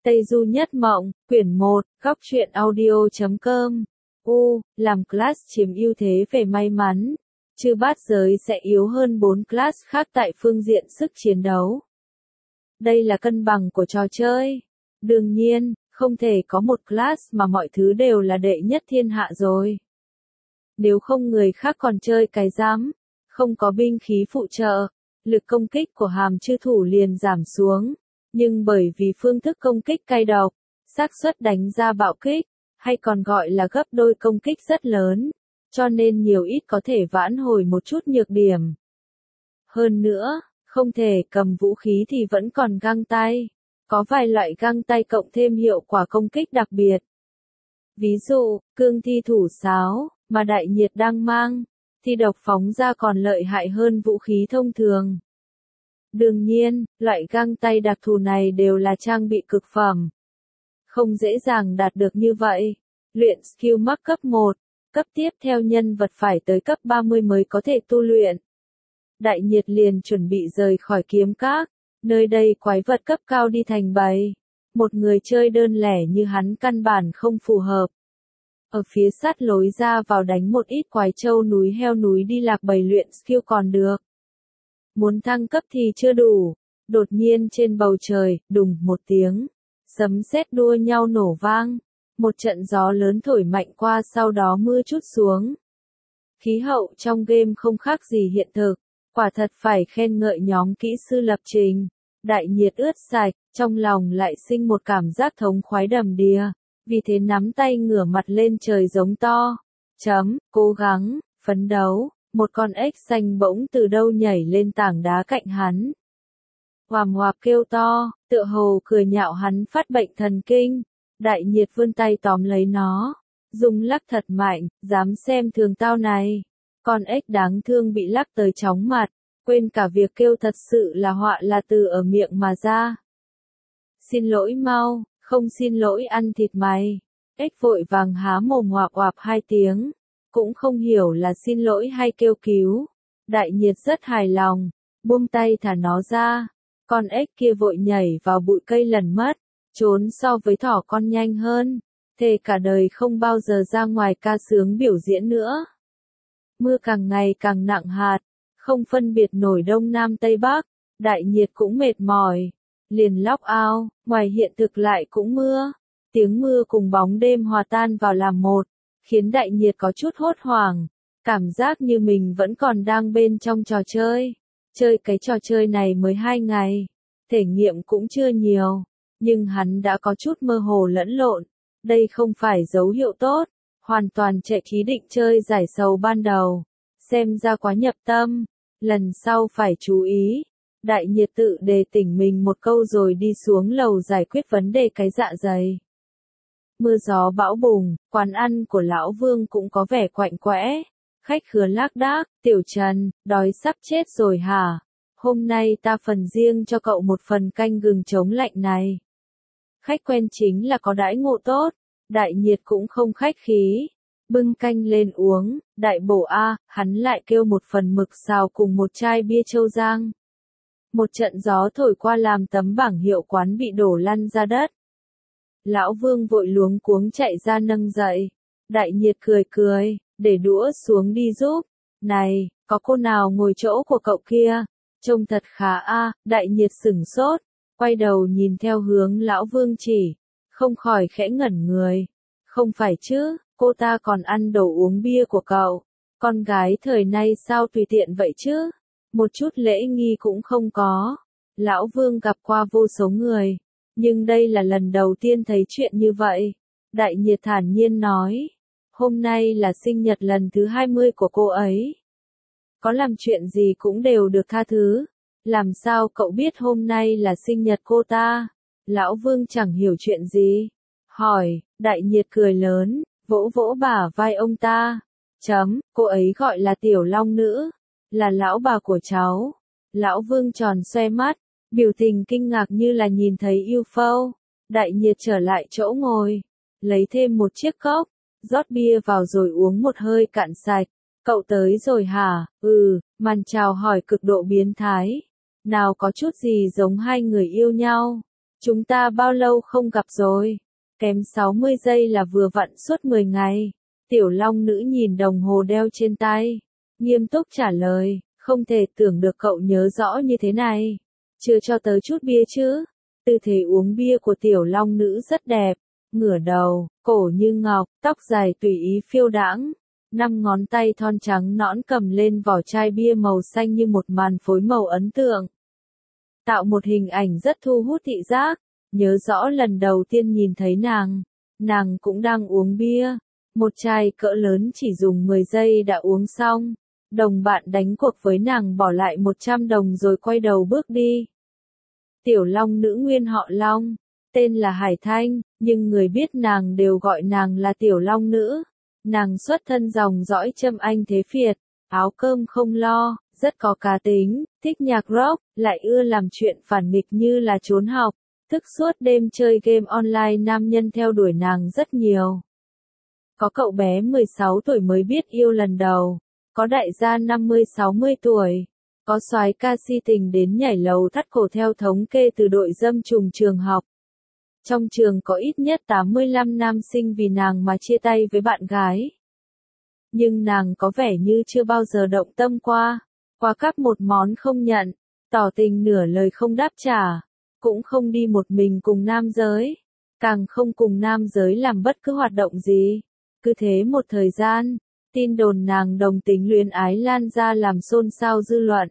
Tây Du Nhất Mộng, quyển 1, góc truyện audio.com. Làm class chiếm ưu thế về may mắn. Chư bát giới sẽ yếu hơn 4 class khác tại phương diện sức chiến đấu. Đây là cân bằng của trò chơi. Đương nhiên, không thể có một class mà mọi thứ đều là đệ nhất thiên hạ rồi. Nếu không người khác còn chơi cái rắm, không có binh khí phụ trợ, lực công kích của hàm chư thủ liền giảm xuống. Nhưng bởi vì phương thức công kích cay độc, xác suất đánh ra bạo kích, hay còn gọi là gấp đôi công kích rất lớn, cho nên nhiều ít có thể vãn hồi một chút nhược điểm. Hơn nữa, không thể cầm vũ khí thì vẫn còn găng tay. Có vài loại găng tay cộng thêm hiệu quả công kích đặc biệt. Ví dụ, cương thi thủ sáo, mà đại nhiệt đang mang, thì độc phóng ra còn lợi hại hơn vũ khí thông thường. Đương nhiên, loại găng tay đặc thù này đều là trang bị cực phẩm. Không dễ dàng đạt được như vậy. Luyện skill mắc cấp 1, cấp tiếp theo nhân vật phải tới cấp 30 mới có thể tu luyện. Đại nhiệt liền chuẩn bị rời khỏi kiếm các, nơi đây quái vật cấp cao đi thành bầy. Một người chơi đơn lẻ như hắn căn bản không phù hợp. Ở phía sát lối ra vào đánh một ít quái trâu núi heo núi đi lạc bầy luyện skill còn được. Muốn thăng cấp thì chưa đủ. Đột nhiên trên bầu trời, đùng một tiếng, sấm sét đua nhau nổ vang. Một trận gió lớn thổi mạnh qua sau đó mưa trút xuống. Khí hậu trong game không khác gì hiện thực. Quả thật phải khen ngợi nhóm kỹ sư lập trình. Đại nhiệt ướt sạch, trong lòng lại sinh một cảm giác thống khoái đầm đìa. Vì thế nắm tay ngửa mặt lên trời giống to. Cố gắng, phấn đấu. Một con ếch xanh bỗng từ đâu nhảy lên tảng đá cạnh hắn. Hoàm hoạp kêu to, tựa hồ cười nhạo hắn phát bệnh thần kinh. Đại nhiệt vươn tay tóm lấy nó. Dùng lắc thật mạnh, dám xem thường tao này. Con ếch đáng thương bị lắc tới chóng mặt. Quên cả việc kêu thật sự là họa là từ ở miệng mà ra. Xin lỗi mau, không xin lỗi ăn thịt mày. Ếch vội vàng há mồm ngoạp oạp 2 tiếng. Cũng không hiểu là xin lỗi hay kêu cứu. Đại nhiệt rất hài lòng, buông tay thả nó ra. Con ếch kia vội nhảy vào bụi cây lẩn mất, trốn so với thỏ con nhanh hơn. Thề cả đời không bao giờ ra ngoài ca sướng biểu diễn nữa. Mưa càng ngày càng nặng hạt, không phân biệt nổi đông nam tây bắc. Đại nhiệt cũng mệt mỏi, liền lóc ao, ngoài hiện thực lại cũng mưa. Tiếng mưa cùng bóng đêm hòa tan vào làm một, khiến đại nhiệt có chút hốt hoảng, cảm giác như mình vẫn còn đang bên trong trò chơi. Chơi cái trò chơi này mới 2 ngày, thể nghiệm cũng chưa nhiều, nhưng hắn đã có chút mơ hồ lẫn lộn. Đây không phải dấu hiệu tốt, hoàn toàn chạy ý định chơi giải sầu ban đầu. Xem ra quá nhập tâm, lần sau phải chú ý. Đại nhiệt tự đề tỉnh mình một câu rồi đi xuống lầu giải quyết vấn đề cái dạ dày. Mưa gió bão bùng, quán ăn của lão Vương cũng có vẻ quạnh quẽ. Khách khứa lác đác, Tiểu Trần, đói sắp chết rồi hả? Hôm nay ta phần riêng cho cậu một phần canh gừng chống lạnh này. Khách quen chính là có đãi ngộ tốt, đại nhiệt cũng không khách khí. Bưng canh lên uống, đại bổ a, hắn lại kêu một phần mực xào cùng một chai bia Châu Giang. Một trận gió thổi qua làm tấm bảng hiệu quán bị đổ lăn ra đất. Lão Vương vội luống cuống chạy ra nâng dậy. Đại nhiệt cười, để đũa xuống đi giúp. Này, có cô nào ngồi chỗ của cậu kia? Trông thật khá a. Đại nhiệt sửng sốt, quay đầu nhìn theo hướng Lão Vương chỉ, không khỏi khẽ ngẩn người. Không phải chứ, cô ta còn ăn đồ uống bia của cậu. Con gái thời nay sao tùy tiện vậy chứ? Một chút lễ nghi cũng không có. Lão Vương gặp qua vô số người, nhưng đây là lần đầu tiên thấy chuyện như vậy. Đại nhiệt thản nhiên nói, hôm nay là sinh nhật lần thứ 20 của cô ấy. Có làm chuyện gì cũng đều được tha thứ. Làm sao cậu biết hôm nay là sinh nhật cô ta? Lão Vương chẳng hiểu chuyện gì. Hỏi, đại nhiệt cười lớn, vỗ vỗ bả vai ông ta. Cô ấy gọi là Tiểu Long Nữ, là lão bà của cháu. Lão Vương tròn xoe mắt, biểu tình kinh ngạc như là nhìn thấy UFO. Đại nhiệt trở lại chỗ ngồi, lấy thêm một chiếc cốc, rót bia vào rồi uống một hơi cạn sạch. Cậu tới rồi hả? Màn chào hỏi cực độ biến thái. Nào có chút gì giống hai người yêu nhau. Chúng ta bao lâu không gặp rồi? Kém 60 giây là vừa vặn suốt 10 ngày. Tiểu Long Nữ nhìn đồng hồ đeo trên tay. Nghiêm túc trả lời, không thể tưởng được cậu nhớ rõ như thế này. Chưa cho tớ chút bia chứ? Tư thế uống bia của Tiểu Long Nữ rất đẹp. Ngửa đầu, cổ như ngọc, tóc dài tùy ý phiêu đãng. 5 ngón tay thon trắng nõn cầm lên vỏ chai bia màu xanh như một màn phối màu ấn tượng. Tạo một hình ảnh rất thu hút thị giác. Nhớ rõ lần đầu tiên nhìn thấy nàng cũng đang uống bia. Một chai cỡ lớn chỉ dùng 10 giây đã uống xong. Đồng bạn đánh cuộc với nàng bỏ lại 100 đồng rồi quay đầu bước đi. Tiểu Long Nữ nguyên họ Long, tên là Hải Thanh, nhưng người biết nàng đều gọi nàng là Tiểu Long Nữ. Nàng xuất thân dòng dõi Trâm Anh thế Việt, áo cơm không lo, rất có cá tính, thích nhạc rock, lại ưa làm chuyện phản nghịch như là trốn học, thức suốt đêm chơi game online. Nam nhân theo đuổi nàng rất nhiều. Có cậu bé 16 tuổi mới biết yêu lần đầu, có đại gia 50-60 tuổi, có soái ca si tình đến nhảy lầu thắt cổ theo thống kê từ đội dâm trùng trường học. Trong trường có ít nhất 85 nam sinh vì nàng mà chia tay với bạn gái. Nhưng nàng có vẻ như chưa bao giờ động tâm qua cắp một món không nhận, tỏ tình nửa lời không đáp trả, cũng không đi một mình cùng nam giới, càng không cùng nam giới làm bất cứ hoạt động gì. Cứ thế một thời gian, tin đồn nàng đồng tính luyến ái lan ra làm xôn xao dư luận.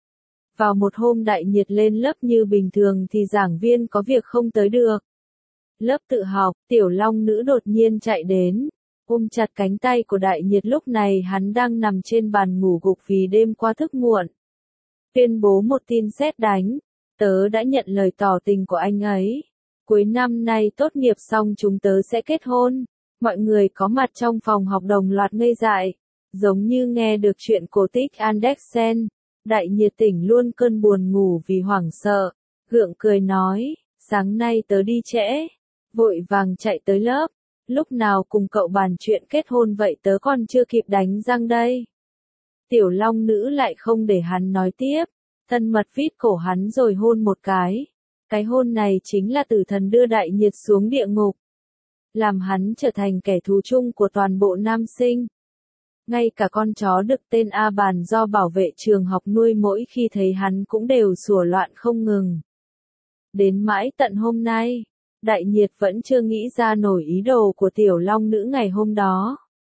Vào một hôm Đại Nhiệt lên lớp như bình thường thì giảng viên có việc không tới được. Lớp tự học, Tiểu Long Nữ đột nhiên chạy đến, ôm chặt cánh tay của Đại Nhiệt. Lúc này hắn đang nằm trên bàn ngủ gục vì đêm qua thức muộn. Tuyên bố một tin sét đánh, tớ đã nhận lời tỏ tình của anh ấy. Cuối năm nay tốt nghiệp xong chúng tớ sẽ kết hôn. Mọi người có mặt trong phòng học đồng loạt ngây dại, giống như nghe được chuyện cổ tích Andersen. Đại Nhiệt tỉnh luôn cơn buồn ngủ vì hoảng sợ, gượng cười nói, sáng nay tớ đi trễ, vội vàng chạy tới lớp, lúc nào cùng cậu bàn chuyện kết hôn vậy tớ còn chưa kịp đánh răng đây. Tiểu Long Nữ lại không để hắn nói tiếp, thân mật vít cổ hắn rồi hôn một cái. Cái hôn này chính là tử thần đưa Đại Nhiệt xuống địa ngục, làm hắn trở thành kẻ thù chung của toàn bộ nam sinh. Ngay cả con chó đực tên A Bàn do bảo vệ trường học nuôi mỗi khi thấy hắn cũng đều sủa loạn không ngừng. Đến mãi tận hôm nay, Đại Nhiệt vẫn chưa nghĩ ra nổi ý đồ của Tiểu Long Nữ ngày hôm đó.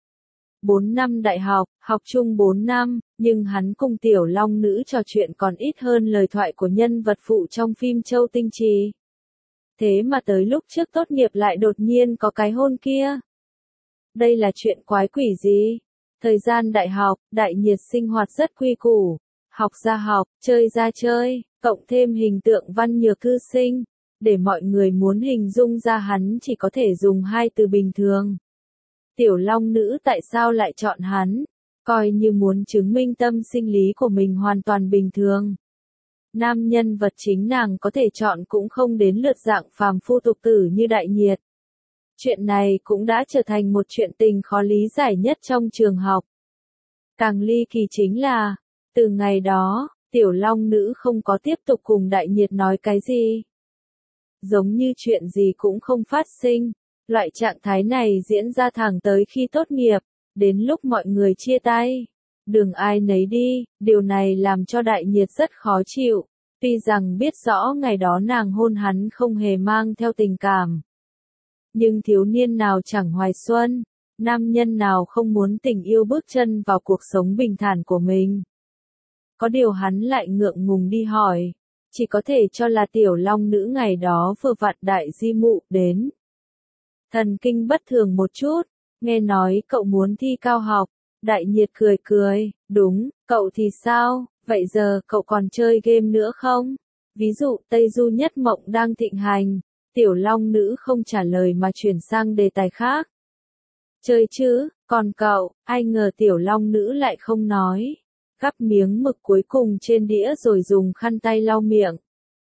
4 năm đại học, học chung 4 năm, nhưng hắn cùng Tiểu Long Nữ trò chuyện còn ít hơn lời thoại của nhân vật phụ trong phim Châu Tinh Trì. Thế mà tới lúc trước tốt nghiệp lại đột nhiên có cái hôn kia. Đây là chuyện quái quỷ gì? Thời gian đại học, Đại Nhiệt sinh hoạt rất quy củ. Học ra học, chơi ra chơi, cộng thêm hình tượng văn nhược cư sinh. Để mọi người muốn hình dung ra hắn chỉ có thể dùng hai từ bình thường. Tiểu Long Nữ tại sao lại chọn hắn? Coi như muốn chứng minh tâm sinh lý của mình hoàn toàn bình thường. Nam nhân vật chính nàng có thể chọn cũng không đến lượt dạng phàm phu tục tử như Đại Nhiệt. Chuyện này cũng đã trở thành một chuyện tình khó lý giải nhất trong trường học. Càng ly kỳ chính là, từ ngày đó, Tiểu Long Nữ không có tiếp tục cùng Đại Nhiệt nói cái gì. Giống như chuyện gì cũng không phát sinh. Loại trạng thái này diễn ra thẳng tới khi tốt nghiệp, đến lúc mọi người chia tay. Đường ai nấy đi, điều này làm cho Đại Nhiệt rất khó chịu. Tuy rằng biết rõ ngày đó nàng hôn hắn không hề mang theo tình cảm. Nhưng thiếu niên nào chẳng hoài xuân, nam nhân nào không muốn tình yêu bước chân vào cuộc sống bình thản của mình. Có điều hắn lại ngượng ngùng đi hỏi, chỉ có thể cho là Tiểu Long Nữ ngày đó vừa vặn Đại di mụ đến. Thần kinh bất thường một chút, nghe nói cậu muốn thi cao học. Đại Nhiệt cười cười, đúng, cậu thì sao, vậy giờ cậu còn chơi game nữa không? Ví dụ Tây Du Nhất Mộng đang thịnh hành. Tiểu Long Nữ không trả lời mà chuyển sang đề tài khác. Chơi chứ, còn cậu, ai ngờ Tiểu Long Nữ lại không nói. Gắp miếng mực cuối cùng trên đĩa rồi dùng khăn tay lau miệng.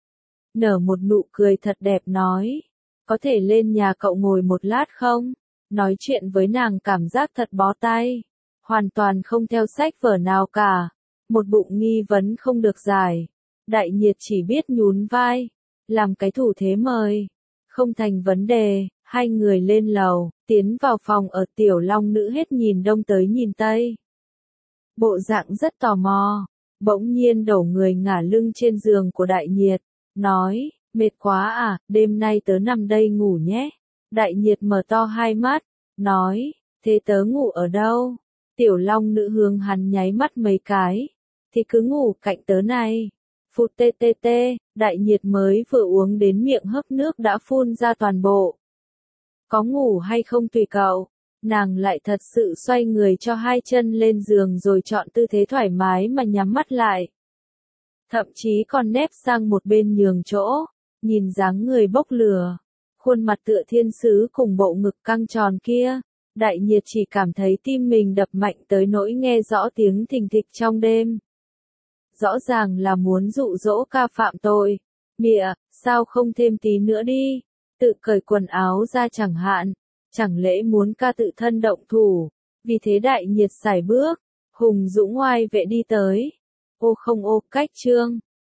Nở một nụ cười thật đẹp nói. Có thể lên nhà cậu ngồi một lát không? Nói chuyện với nàng cảm giác thật bó tay. Hoàn toàn không theo sách vở nào cả. Một bụng nghi vấn không được giải. Đại Nhiệt chỉ biết nhún vai. làm cái thủ thế mời. Không thành vấn đề, hai người lên lầu, tiến vào phòng ở Tiểu Long Nữ hết nhìn đông tới nhìn tây. Bộ dạng rất tò mò, bỗng nhiên đổ người ngả lưng trên giường của Đại Nhiệt, nói, mệt quá à, đêm nay tớ nằm đây ngủ nhé. Đại Nhiệt mở to hai mắt, nói, thế tớ ngủ ở đâu? Tiểu Long Nữ hướng hắn nháy mắt mấy cái, thì cứ ngủ cạnh tớ này. Phụt tê tê tê, Đại Nhiệt mới vừa uống đến miệng hớp nước đã phun ra toàn bộ. Có ngủ hay không tùy cậu. Nàng lại thật sự xoay người cho hai chân lên giường rồi chọn tư thế thoải mái mà nhắm mắt lại. Thậm chí còn nép sang một bên nhường chỗ, nhìn dáng người bốc lửa, khuôn mặt tựa thiên sứ cùng bộ ngực căng tròn kia. Đại Nhiệt chỉ cảm thấy tim mình đập mạnh tới nỗi nghe rõ tiếng thình thịch trong đêm. Rõ ràng là muốn dụ dỗ ca phạm tội. Mịa, sao không thêm tí nữa đi? Tự cởi quần áo ra chẳng hạn. Chẳng lẽ muốn ca tự thân động thủ? Vì thế Đại Nhiệt sải bước, hùng dũng oai vệ đi tới. Ô không ô, cách chương.